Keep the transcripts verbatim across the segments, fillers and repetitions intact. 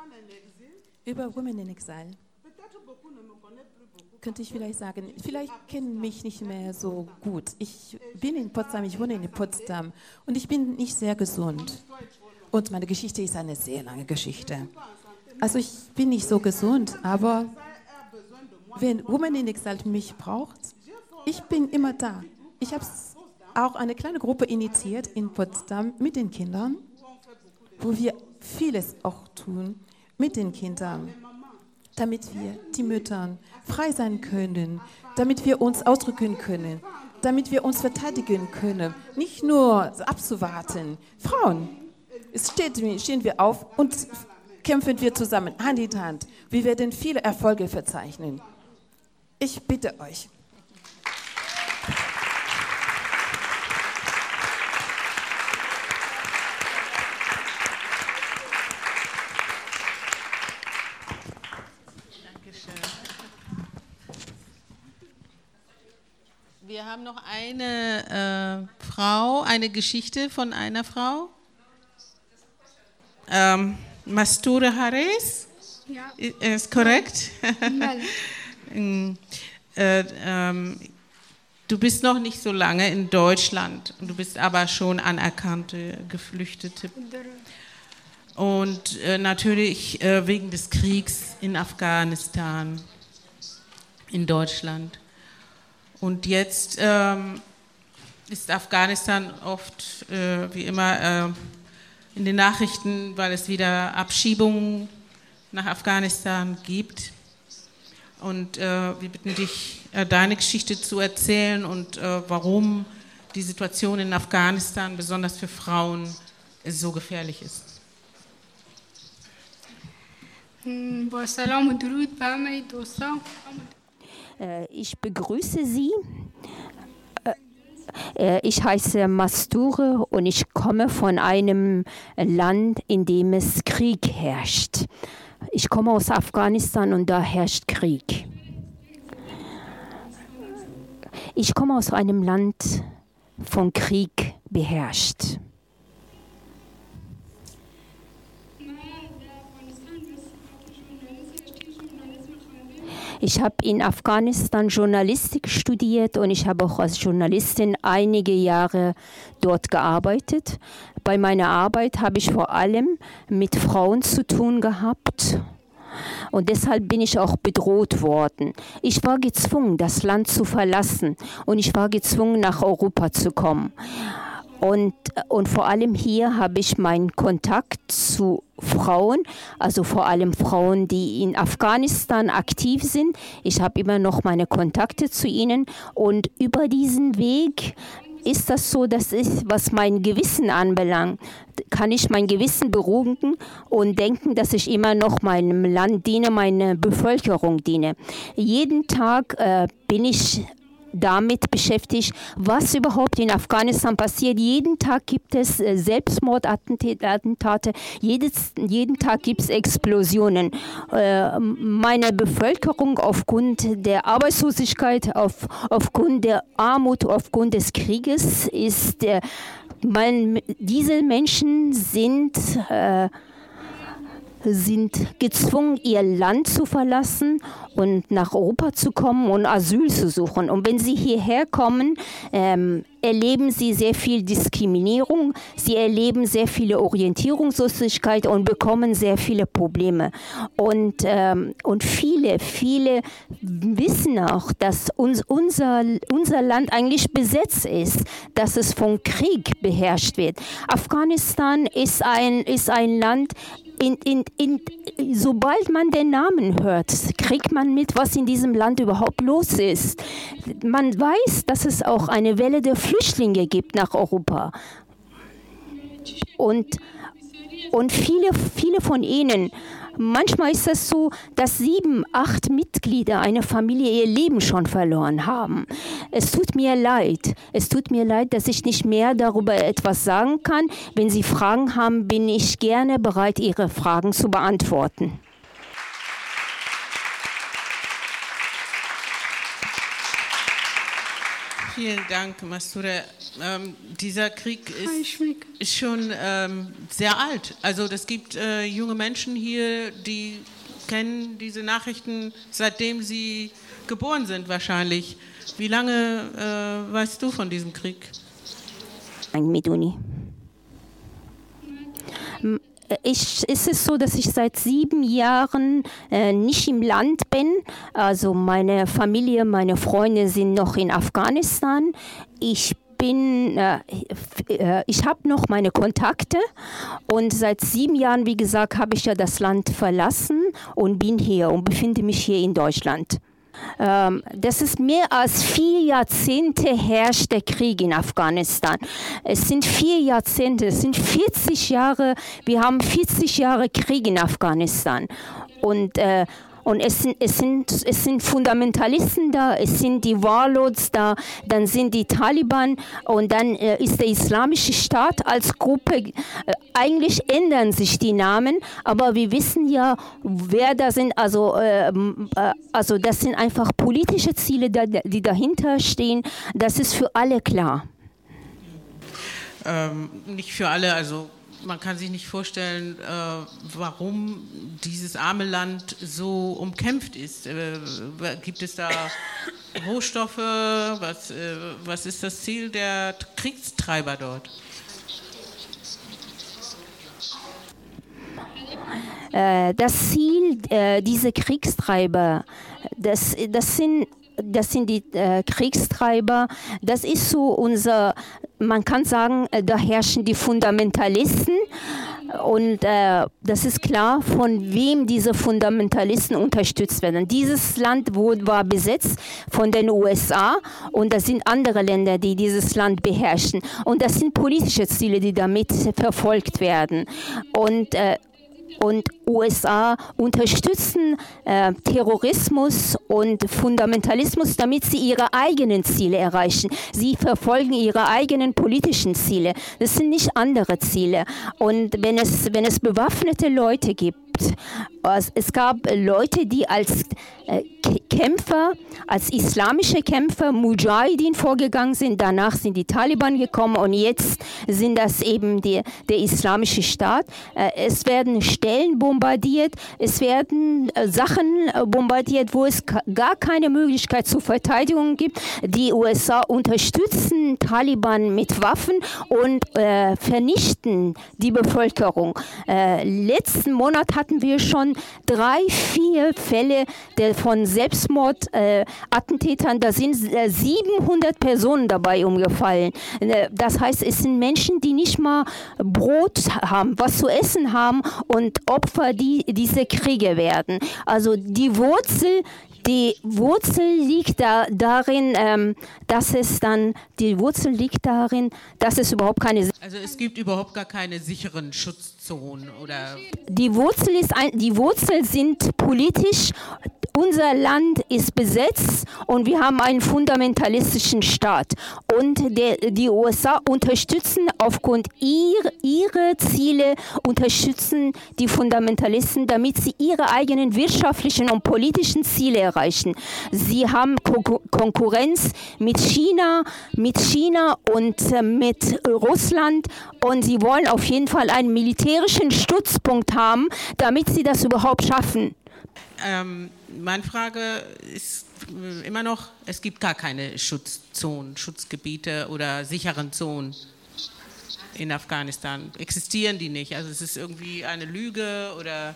Über Women in Exile könnte ich vielleicht sagen, vielleicht kennen mich nicht mehr so gut. Ich bin in Potsdam, ich wohne in Potsdam und ich bin nicht sehr gesund. Und meine Geschichte ist eine sehr lange Geschichte. Also ich bin nicht so gesund, aber wenn Women in Exile mich braucht, ich bin immer da. Ich habe auch eine kleine Gruppe initiiert in Potsdam mit den Kindern, wo wir vieles auch tun mit den Kindern, damit wir die Mütter frei sein können, damit wir uns ausdrücken können, damit wir uns verteidigen können, nicht nur abzuwarten. Frauen, es steht, stehen wir auf und kämpfen wir zusammen, Hand in Hand. Wir werden viele Erfolge verzeichnen. Ich bitte euch. Wir haben noch eine äh, Frau, eine Geschichte von einer Frau. Ähm, Mastura Harris, ja. Ist korrekt? äh, ähm, du bist noch nicht so lange in Deutschland, du bist aber schon anerkannte Geflüchtete. Und äh, natürlich äh, wegen des Kriegs in Afghanistan, in Deutschland. Und jetzt ähm, ist Afghanistan oft, äh, wie immer, äh, in den Nachrichten, weil es wieder Abschiebungen nach Afghanistan gibt. Und äh, wir bitten dich, äh, deine Geschichte zu erzählen und äh, warum die Situation in Afghanistan, besonders für Frauen, so gefährlich ist. Ich begrüße Sie. Ich heiße Masture und ich komme von einem Land, in dem es Krieg herrscht. Ich komme aus Afghanistan und da herrscht Krieg. Ich komme aus einem Land von Krieg beherrscht. Ich habe in Afghanistan Journalistik studiert und ich habe auch als Journalistin einige Jahre dort gearbeitet. Bei meiner Arbeit habe ich vor allem mit Frauen zu tun gehabt und deshalb bin ich auch bedroht worden. Ich war gezwungen, das Land zu verlassen und ich war gezwungen, nach Europa zu kommen. Und, und vor allem hier habe ich meinen Kontakt zu Frauen, also vor allem Frauen, die in Afghanistan aktiv sind. Ich habe immer noch meine Kontakte zu ihnen und über diesen Weg ist das so, dass ich, was mein Gewissen anbelangt, kann ich mein Gewissen beruhigen und denken, dass ich immer noch meinem Land diene, meiner Bevölkerung diene. Jeden Tag äh, bin ich damit beschäftigt, was überhaupt in Afghanistan passiert. Jeden Tag gibt es äh, Selbstmordattentate, Jedes, jeden Tag gibt es Explosionen. Äh, meine Bevölkerung aufgrund der Arbeitslosigkeit, auf, aufgrund der Armut, aufgrund des Krieges ist, äh, mein, diese Menschen sind äh, sind gezwungen, ihr Land zu verlassen und nach Europa zu kommen und Asyl zu suchen. Und wenn sie hierher kommen, ähm, erleben sie sehr viel Diskriminierung, sie erleben sehr viele Orientierungslosigkeit und bekommen sehr viele Probleme. Und, ähm, und viele, viele wissen auch, dass uns, unser, unser Land eigentlich besetzt ist, dass es vom Krieg beherrscht wird. Afghanistan ist ein, ist ein Land, In, in, in, sobald man den Namen hört, kriegt man mit, was in diesem Land überhaupt los ist. Man weiß, dass es auch eine Welle der Flüchtlinge gibt nach Europa. Und, und viele, viele von ihnen, manchmal ist es so, dass sieben, acht Mitglieder einer Familie ihr Leben schon verloren haben. Es tut mir leid. Es tut mir leid, dass ich nicht mehr darüber etwas sagen kann. Wenn Sie Fragen haben, bin ich gerne bereit, Ihre Fragen zu beantworten. Vielen Dank, Mastura. Ähm, dieser Krieg ist, ist schon ähm, sehr alt. Also es gibt äh, junge Menschen hier, die kennen diese Nachrichten, seitdem sie geboren sind wahrscheinlich. Wie lange äh, weißt du von diesem Krieg? Meduni. Ich, es ist so, dass ich seit sieben Jahren äh, nicht im Land bin. Also meine Familie, meine Freunde sind noch in Afghanistan. Ich bin, äh, äh, ich habe noch meine Kontakte und seit sieben Jahren, wie gesagt, habe ich ja das Land verlassen und bin hier und befinde mich hier in Deutschland. Ähm, das ist mehr als vier Jahrzehnte herrscht der Krieg in Afghanistan. Es sind vier Jahrzehnte, es sind vierzig Jahre, wir haben vierzig Jahre Krieg in Afghanistan. Und äh, Und es sind, es, sind, es sind Fundamentalisten da, es sind die Warlords da, dann sind die Taliban und dann äh, ist der Islamische Staat als Gruppe. Äh, eigentlich ändern sich die Namen, aber wir wissen ja, wer da sind. Also, äh, äh, also das sind einfach politische Ziele, da, die dahinter stehen. Das ist für alle klar. Ähm, nicht für alle, also man kann sich nicht vorstellen, äh, warum dieses arme Land so umkämpft ist. Äh, gibt es da Rohstoffe? Was, äh, was ist das Ziel der Kriegstreiber dort? Äh, das Ziel äh, dieser Kriegstreiber, das, das sind Das sind die äh, Kriegstreiber. Das ist so unser, man kann sagen, äh, da herrschen die Fundamentalisten. Und äh, das ist klar, von wem diese Fundamentalisten unterstützt werden. Dieses Land wurde, war besetzt von den U S A und das sind andere Länder, die dieses Land beherrschen. Und das sind politische Ziele, die damit verfolgt werden. Und äh, Und U S A unterstützen äh, Terrorismus und Fundamentalismus, damit sie ihre eigenen Ziele erreichen. Sie verfolgen ihre eigenen politischen Ziele. Das sind nicht andere Ziele. Und wenn es, wenn es bewaffnete Leute gibt, es gab Leute, die als äh, Kämpfer, als islamische Kämpfer, Mujahideen vorgegangen sind. Danach sind die Taliban gekommen und jetzt sind das eben die, der islamische Staat. Äh, es werden Stellen bombardiert, es werden äh, Sachen äh, bombardiert, wo es gar keine Möglichkeit zur Verteidigung gibt. Die U S A unterstützen Taliban mit Waffen und äh, vernichten die Bevölkerung. Äh, letzten Monat hatten wir schon drei, vier Fälle der, von Selbstmordattentätern. Äh, da sind äh, siebenhundert Personen dabei umgefallen. Äh, das heißt, es sind Menschen, die nicht mal Brot haben, was zu essen haben und Opfer, die diese Kriege werden. Also die Wurzel Die Wurzel liegt da, darin, ähm, dass es dann, die Wurzel liegt darin, dass es überhaupt keine... Also es gibt überhaupt gar keine sicheren Schutzzonen, oder? Die Wurzel ist ein, die Wurzel sind politisch. Unser Land ist besetzt und wir haben einen fundamentalistischen Staat. Und der, die U S A unterstützen aufgrund ihrer ihre Ziele, unterstützen die Fundamentalisten, damit sie ihre eigenen wirtschaftlichen und politischen Ziele erreichen. Sie haben Ko- Konkurrenz mit China, mit China und äh, mit Russland und sie wollen auf jeden Fall einen militärischen Stützpunkt haben, damit sie das überhaupt schaffen. Ähm, meine Frage ist immer noch, es gibt gar keine Schutzzonen, Schutzgebiete oder sicheren Zonen in Afghanistan. Existieren die nicht? Also es ist irgendwie eine Lüge oder...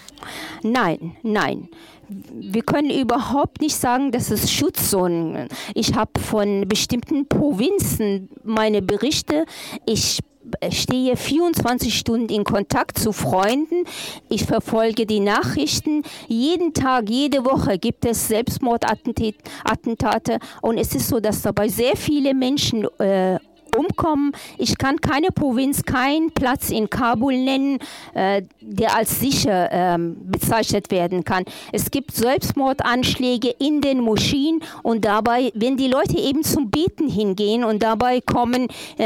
Nein, nein. Wir können überhaupt nicht sagen, dass es Schutzzonen. Ich habe von bestimmten Provinzen meine Berichte. Ich stehe vierundzwanzig Stunden in Kontakt zu Freunden. Ich verfolge die Nachrichten. Jeden Tag, jede Woche gibt es Selbstmordattentate. Und es ist so, dass dabei sehr viele Menschen äh, umkommen. Ich kann keine Provinz, keinen Platz in Kabul nennen, äh, der als sicher ähm, bezeichnet werden kann. Es gibt Selbstmordanschläge in den Moscheen und dabei, wenn die Leute eben zum Beten hingehen und dabei kommen äh,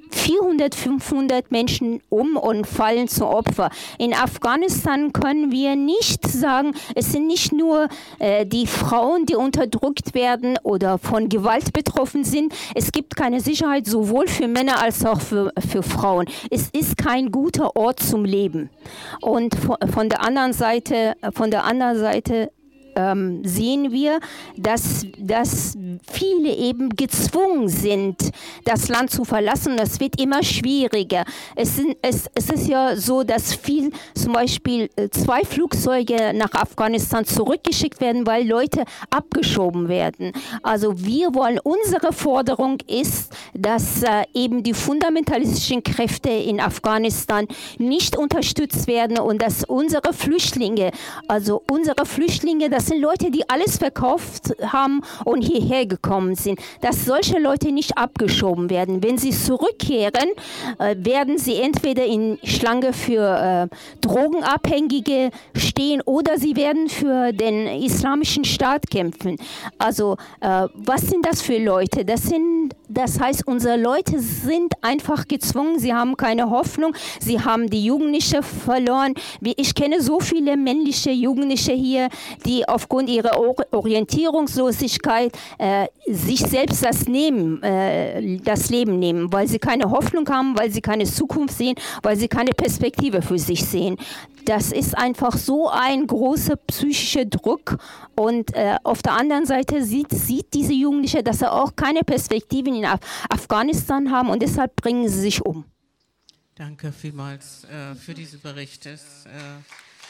vierhundert, fünfhundert Menschen um und fallen zu Opfer. In Afghanistan können wir nicht sagen, es sind nicht nur äh, die Frauen, die unterdrückt werden oder von Gewalt betroffen sind. Es gibt keine Sicherheit sowohl für Männer als auch für, für Frauen. Es ist kein guter Ort zum Leben. Und von, von der anderen Seite, von der anderen Seite Ähm, sehen wir, dass, dass viele eben gezwungen sind, das Land zu verlassen. Das wird immer schwieriger. Es, sind, es, es ist ja so, dass viel, zum Beispiel zwei Flugzeuge nach Afghanistan zurückgeschickt werden, weil Leute abgeschoben werden. Also wir wollen, unsere Forderung ist, dass äh, eben die fundamentalistischen Kräfte in Afghanistan nicht unterstützt werden und dass unsere Flüchtlinge, also unsere Flüchtlinge, das sind Leute, die alles verkauft haben und hierher gekommen sind, dass solche Leute nicht abgeschoben werden. Wenn sie zurückkehren, äh, werden sie entweder in Schlange für äh, Drogenabhängige stehen oder sie werden für den islamischen Staat kämpfen. Also äh, was sind das für Leute? Das sind, das heißt, unsere Leute sind einfach gezwungen, sie haben keine Hoffnung, sie haben die Jugendlichen verloren. Ich kenne so viele männliche Jugendliche hier, die aufgrund ihrer Orientierungslosigkeit äh, sich selbst das, nehmen, äh, das Leben nehmen, weil sie keine Hoffnung haben, weil sie keine Zukunft sehen, weil sie keine Perspektive für sich sehen. Das ist einfach so ein großer psychischer Druck und äh, auf der anderen Seite sieht, sieht diese Jugendliche, dass sie auch keine Perspektiven in Af- Afghanistan haben und deshalb bringen sie sich um. Danke vielmals äh, für diese Berichte. Es, äh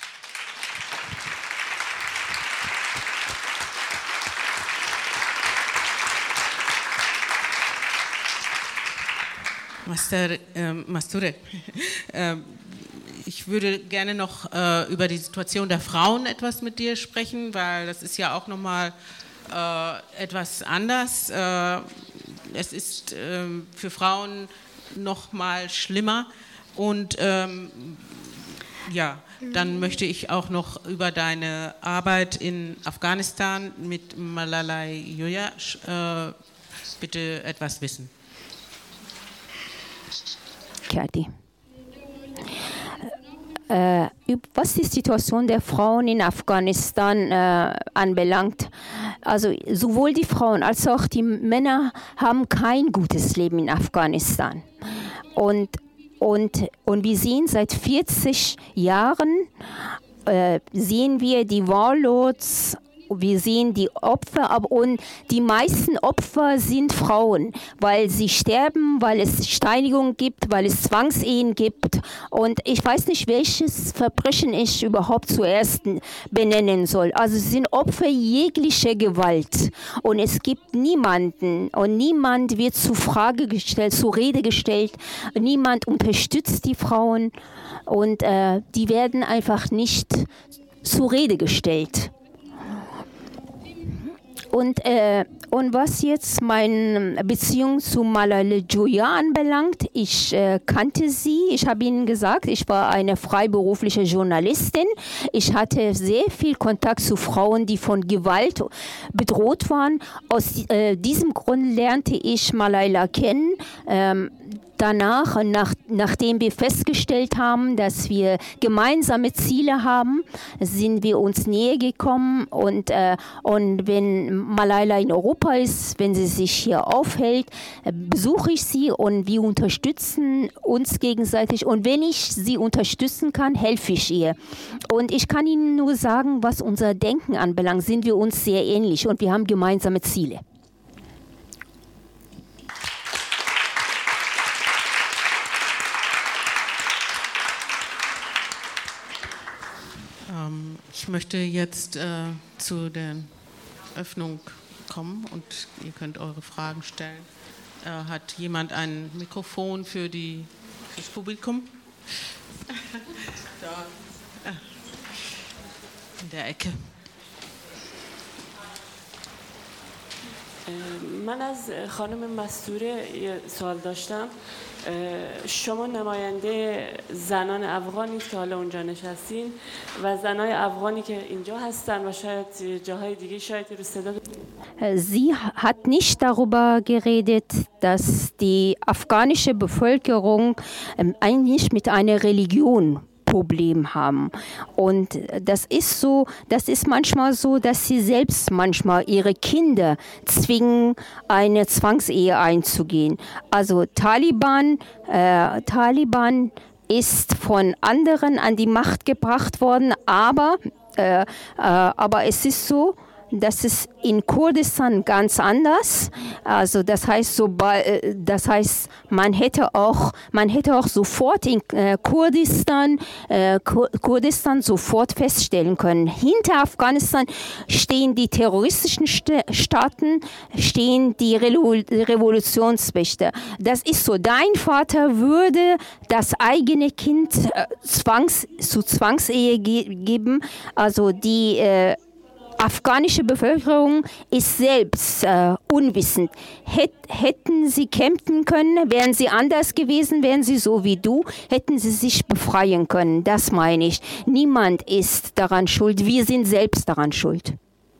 Master äh, Masture, äh, ich würde gerne noch äh, über die Situation der Frauen etwas mit dir sprechen, weil das ist ja auch nochmal äh, etwas anders. Äh, es ist äh, für Frauen nochmal schlimmer und ähm, ja, dann möchte ich auch noch über deine Arbeit in Afghanistan mit Malala Yousafzai äh, bitte etwas wissen. Kati. Äh, was die Situation der Frauen in Afghanistan äh, anbelangt, also sowohl die Frauen als auch die Männer haben kein gutes Leben in Afghanistan. Und, und, und wir sehen seit vierzig Jahren, äh, sehen wir die Warlords. Wir sehen die Opfer, und die meisten Opfer sind Frauen, weil sie sterben, weil es Steinigung gibt, weil es Zwangsehen gibt. Und ich weiß nicht, welches Verbrechen ich überhaupt zuerst benennen soll. Also sie sind Opfer jeglicher Gewalt. Und es gibt niemanden und niemand wird zur Frage gestellt, zur Rede gestellt. Niemand unterstützt die Frauen und äh, die werden einfach nicht zur Rede gestellt. Und, äh, und was jetzt meine Beziehung zu Malala Yousafzai anbelangt, ich äh, kannte sie, ich habe Ihnen gesagt, ich war eine freiberufliche Journalistin. Ich hatte sehr viel Kontakt zu Frauen, die von Gewalt bedroht waren. Aus äh, diesem Grund lernte ich Malala kennen. Ähm, Danach, nach, nachdem wir festgestellt haben, dass wir gemeinsame Ziele haben, sind wir uns näher gekommen. Und, äh, und wenn Malala in Europa ist, wenn sie sich hier aufhält, äh, besuche ich sie und wir unterstützen uns gegenseitig. Und wenn ich sie unterstützen kann, helfe ich ihr. Und ich kann Ihnen nur sagen, was unser Denken anbelangt, sind wir uns sehr ähnlich und wir haben gemeinsame Ziele. Ich möchte jetzt äh, zu der Öffnung kommen und ihr könnt eure Fragen stellen. Äh, hat jemand ein Mikrofon für die, fürs Publikum? Da, äh, in der Ecke. من از خانم مستوره یه سوال داشتم. شما نماینده زنان افغانید که حالا اونجا نشستین و زنای افغانی که اینجا هستن و شاید جاهای دیگه شاید رو صدا. Sie hat nicht darüber geredet, dass die afghanische Bevölkerung eigentlich mit einer Religion Problem haben. Und das ist so, das ist manchmal so, dass sie selbst manchmal ihre Kinder zwingen, eine Zwangsehe einzugehen. Also Taliban, äh, Taliban ist von anderen an die Macht gebracht worden, aber, äh, äh, aber es ist so, das ist in Kurdistan ganz anders. Also das heißt, so, das heißt, man hätte auch, man hätte auch sofort in Kurdistan, äh, Kurdistan sofort feststellen können. Hinter Afghanistan stehen die terroristischen Staaten, stehen die Revolutionsmächte. Das ist so. Dein Vater würde das eigene Kind äh, zwangs, zu Zwangsehe ge geben. Also die äh, afghanische Bevölkerung ist selbst äh, unwissend. Hät, hätten sie kämpfen können, wären sie anders gewesen, wären sie so wie du, hätten sie sich befreien können. Das meine ich. Niemand ist daran schuld. Wir sind selbst daran schuld.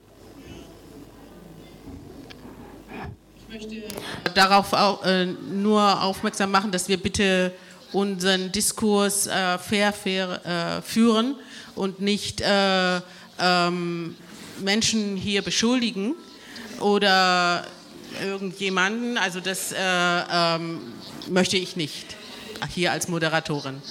Ich möchte darauf auch, äh, nur aufmerksam machen, dass wir bitte unseren Diskurs äh, fair, fair äh, führen und nicht äh, ähm, Menschen hier beschuldigen oder irgendjemanden, also das äh, ähm, möchte ich nicht, hier als Moderatorin.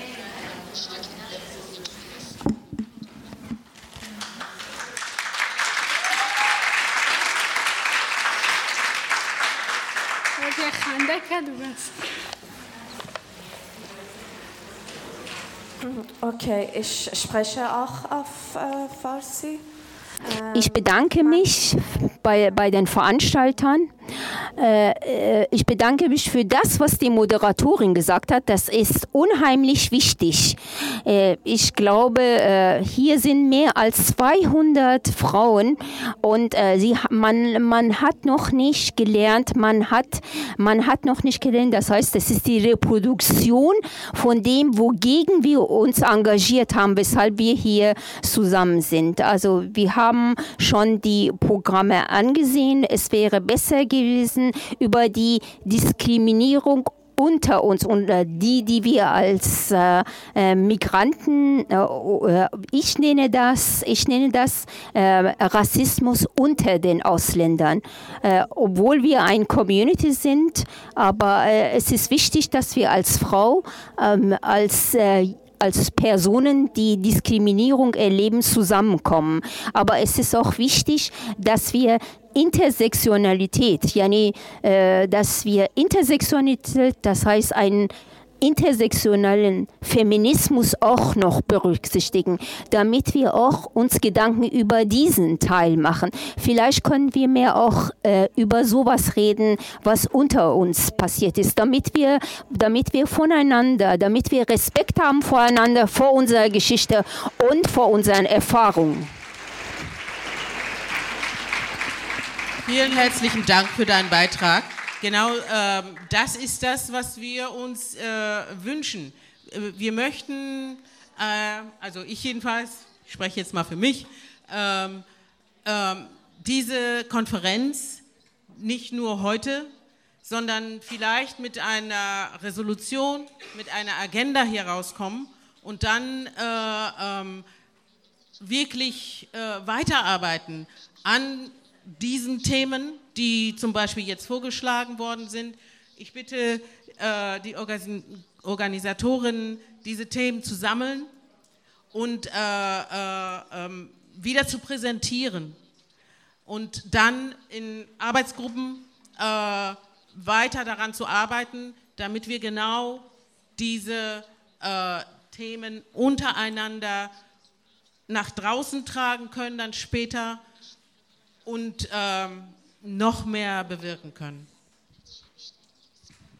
Okay, ich spreche auch auf äh, Farsi. Ich bedanke mich bei, bei den Veranstaltern. Äh, ich bedanke mich für das, was die Moderatorin gesagt hat. Das ist unheimlich wichtig. Äh, ich glaube, äh, hier sind mehr als zweihundert Frauen und äh, sie, man, man hat noch nicht gelernt, man hat, man hat noch nicht gelernt, das heißt, das ist die Reproduktion von dem, wogegen wir uns engagiert haben, weshalb wir hier zusammen sind. Also wir haben schon die Programme angesehen. Es wäre besser gewesen, über die Diskriminierung unter uns und äh, die, die wir als äh, äh, Migranten, äh, ich nenne das, ich nenne das äh, Rassismus unter den Ausländern. Äh, obwohl wir eine Community sind, aber äh, es ist wichtig, dass wir als Frau, ähm, als äh, als Personen, die Diskriminierung erleben, zusammenkommen. Aber es ist auch wichtig, dass wir Intersektionalität, yani, äh, dass wir Intersektionalität, das heißt einen intersektionalen Feminismus auch noch berücksichtigen, damit wir auch uns Gedanken über diesen Teil machen. Vielleicht können wir mehr auch äh, über sowas reden, was unter uns passiert ist, damit wir, damit wir voneinander, damit wir Respekt haben voreinander, vor unserer Geschichte und vor unseren Erfahrungen. Vielen herzlichen Dank für deinen Beitrag. Genau, ähm, das ist das, was wir uns äh, wünschen. Wir möchten, äh, also ich jedenfalls, ich spreche jetzt mal für mich, ähm, ähm, diese Konferenz nicht nur heute, sondern vielleicht mit einer Resolution, mit einer Agenda hier rauskommen und dann äh, ähm, wirklich äh, weiterarbeiten an diesen Themen, die zum Beispiel jetzt vorgeschlagen worden sind. Ich bitte äh, die Organ Organisatorinnen, diese Themen zu sammeln und äh, äh, ähm, wieder zu präsentieren und dann in Arbeitsgruppen äh, weiter daran zu arbeiten, damit wir genau diese äh, Themen untereinander nach draußen tragen können, dann später und ähm, noch mehr bewirken können.